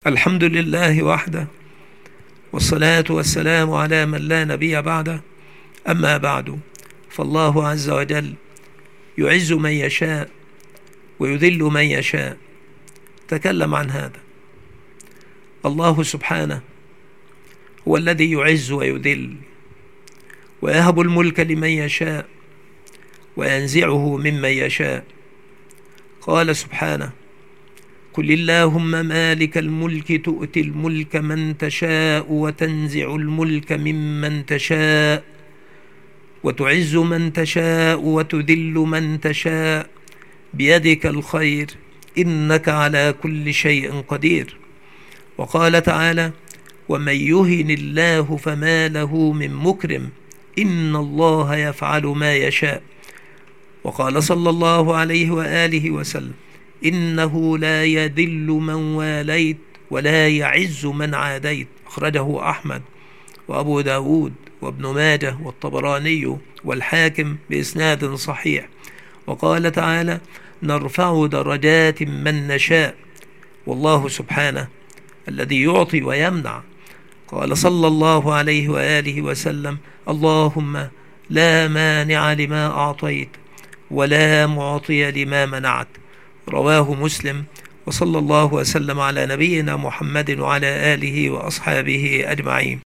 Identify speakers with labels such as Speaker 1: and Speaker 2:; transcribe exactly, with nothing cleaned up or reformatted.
Speaker 1: الحمد لله وحده، والصلاة والسلام على من لا نبي بعده. أما بعد، فالله عز وجل يعز من يشاء ويذل من يشاء. تكلم عن هذا. الله سبحانه هو الذي يعز ويذل، ويهب الملك لمن يشاء وينزعه ممن يشاء. قال سبحانه: قل اللهم مالك الملك تؤتي الملك من تشاء وتنزع الملك ممن تشاء وتعز من تشاء وتذل من تشاء بيدك الخير إنك على كل شيء قدير. وقال تعالى: ومن يهن الله فما له من مكرم إن الله يفعل ما يشاء. وقال صلى الله عليه وآله وسلم: إنه لا يذل من واليت ولا يعز من عاديت. أخرجه أحمد وأبو داود وابن ماجه والطبراني والحاكم بإسناد صحيح. وقال تعالى: نرفع درجات من نشاء. والله سبحانه الذي يعطي ويمنع. قال صلى الله عليه وآله وسلم: اللهم لا مانع لما أعطيت ولا معطي لما منعت. رواه مسلم. وصلى الله وسلم على نبينا محمد وعلى آله وأصحابه أجمعين.